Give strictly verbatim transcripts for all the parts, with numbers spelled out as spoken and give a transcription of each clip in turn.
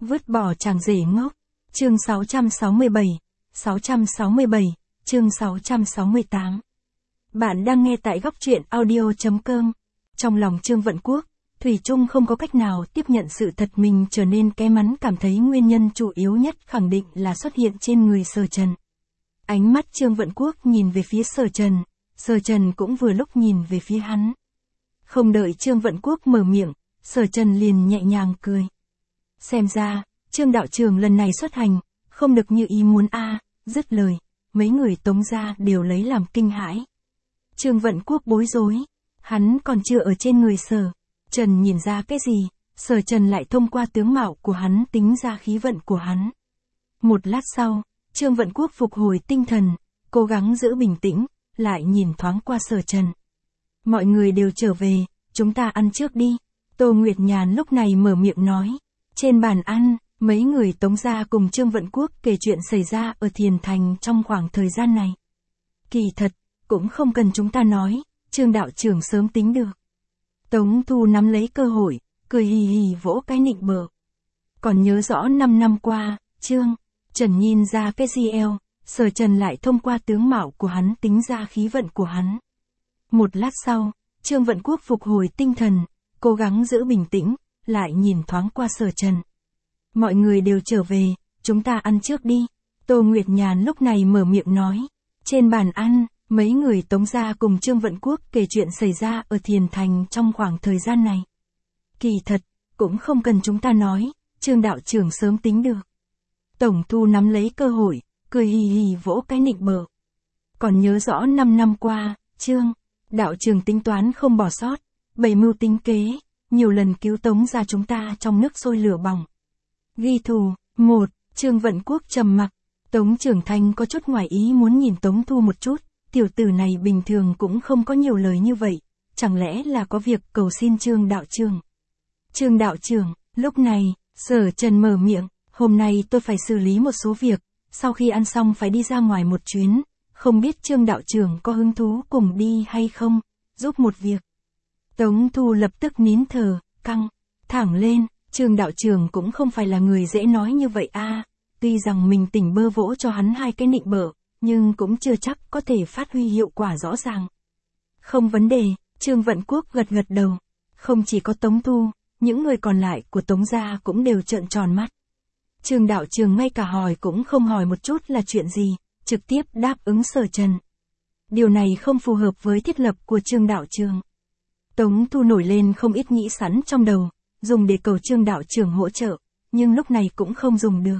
Vứt bỏ chàng rể ngốc. Chương sáu trăm sáu mươi bảy, sáu trăm sáu mươi bảy, chương sáu trăm sáu mươi tám. Bạn đang nghe tại góc truyện audio chấm com. Trong lòng Trương Vận Quốc, thủy chung không có cách nào tiếp nhận sự thật mình trở nên kém mắn, cảm thấy nguyên nhân chủ yếu nhất khẳng định là xuất hiện trên người Sở Trần. Ánh mắt Trương Vận Quốc nhìn về phía Sở Trần, Sở Trần cũng vừa lúc nhìn về phía hắn. Không đợi Trương Vận Quốc mở miệng, Sở Trần liền nhẹ nhàng cười. Xem ra, Trương đạo trưởng lần này xuất hành, không được như ý muốn a. À. Dứt lời, mấy người Tống gia đều lấy làm kinh hãi. Trương Vận Quốc bối rối, hắn còn chưa ở trên người Sở Trần nhìn ra cái gì, Sở Trần lại thông qua tướng mạo của hắn tính ra khí vận của hắn. Một lát sau, Trương Vận Quốc phục hồi tinh thần, cố gắng giữ bình tĩnh, lại nhìn thoáng qua Sở Trần. Mọi người đều trở về, chúng ta ăn trước đi. Tô Nguyệt Nhàn lúc này mở miệng nói. Trên bàn ăn, mấy người Tống gia cùng Trương Vận Quốc kể chuyện xảy ra ở Thiền Thành trong khoảng thời gian này. Kỳ thật, cũng không cần chúng ta nói, Trương đạo trưởng sớm tính được. Tống Thu nắm lấy cơ hội, cười hì hì vỗ cái nịnh bợ. Còn nhớ rõ năm năm qua, Trương Trần nhìn ra cái gì eo, Sở Trần lại thông qua tướng mạo của hắn tính ra khí vận của hắn. Một lát sau, Trương Vận Quốc phục hồi tinh thần, cố gắng giữ bình tĩnh, lại nhìn thoáng qua Sở Trần. Mọi người đều trở về, chúng ta ăn trước đi. Tô Nguyệt Nhàn lúc này mở miệng nói. Trên bàn ăn, mấy người Tống gia cùng Trương Vận Quốc kể chuyện xảy ra ở Thiền Thành trong khoảng thời gian này. Kỳ thật, cũng không cần chúng ta nói, Trương đạo trưởng sớm tính được. Tổng Thu nắm lấy cơ hội, cười hì hì vỗ cái nịnh bợ. Còn nhớ rõ năm năm qua, Trương đạo trưởng tính toán không bỏ sót, bày mưu tính kế, nhiều lần cứu Tống gia chúng ta trong nước sôi lửa bỏng. Ghi thù, một, Trương Vận Quốc trầm mặc. Tống Trưởng Thanh có chút ngoài ý muốn nhìn Tống Thu một chút, tiểu tử này bình thường cũng không có nhiều lời như vậy, chẳng lẽ là có việc cầu xin Trương đạo trưởng. Trương đạo trưởng, lúc này, Sở Trần mở miệng, hôm nay tôi phải xử lý một số việc, sau khi ăn xong phải đi ra ngoài một chuyến, không biết Trương đạo trưởng có hứng thú cùng đi hay không, giúp một việc. Tống Thu lập tức nín thở, căng thẳng lên, Trương đạo trưởng cũng không phải là người dễ nói như vậy a. À. Tuy rằng mình tỉnh bơ vỗ cho hắn hai cái nịnh bợ, nhưng cũng chưa chắc có thể phát huy hiệu quả rõ ràng. Không vấn đề, Trương Vận Quốc gật gật đầu. Không chỉ có Tống Thu, những người còn lại của Tống gia cũng đều trợn tròn mắt. Trương đạo trưởng ngay cả hỏi cũng không hỏi một chút là chuyện gì, trực tiếp đáp ứng Sở Trần. Điều này không phù hợp với thiết lập của Trương đạo trưởng. Tống Thu nổi lên không ít nghĩ sẵn trong đầu, dùng để cầu Trương đạo trưởng hỗ trợ, nhưng lúc này cũng không dùng được.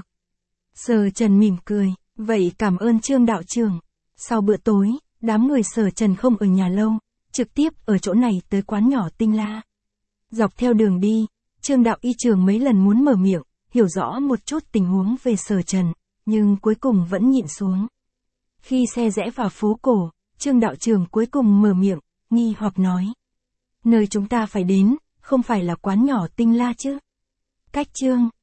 Sở Trần mỉm cười, vậy cảm ơn Trương đạo trưởng. Sau bữa tối, đám người Sở Trần không ở nhà lâu, trực tiếp ở chỗ này tới quán nhỏ Tinh La. Dọc theo đường đi, Trương đạo y trưởng mấy lần muốn mở miệng, hiểu rõ một chút tình huống về Sở Trần, nhưng cuối cùng vẫn nhịn xuống. Khi xe rẽ vào phố cổ, Trương đạo trưởng cuối cùng mở miệng, nghi hoặc nói. Nơi chúng ta phải đến, không phải là quán nhỏ Tinh La chứ? Cách Trương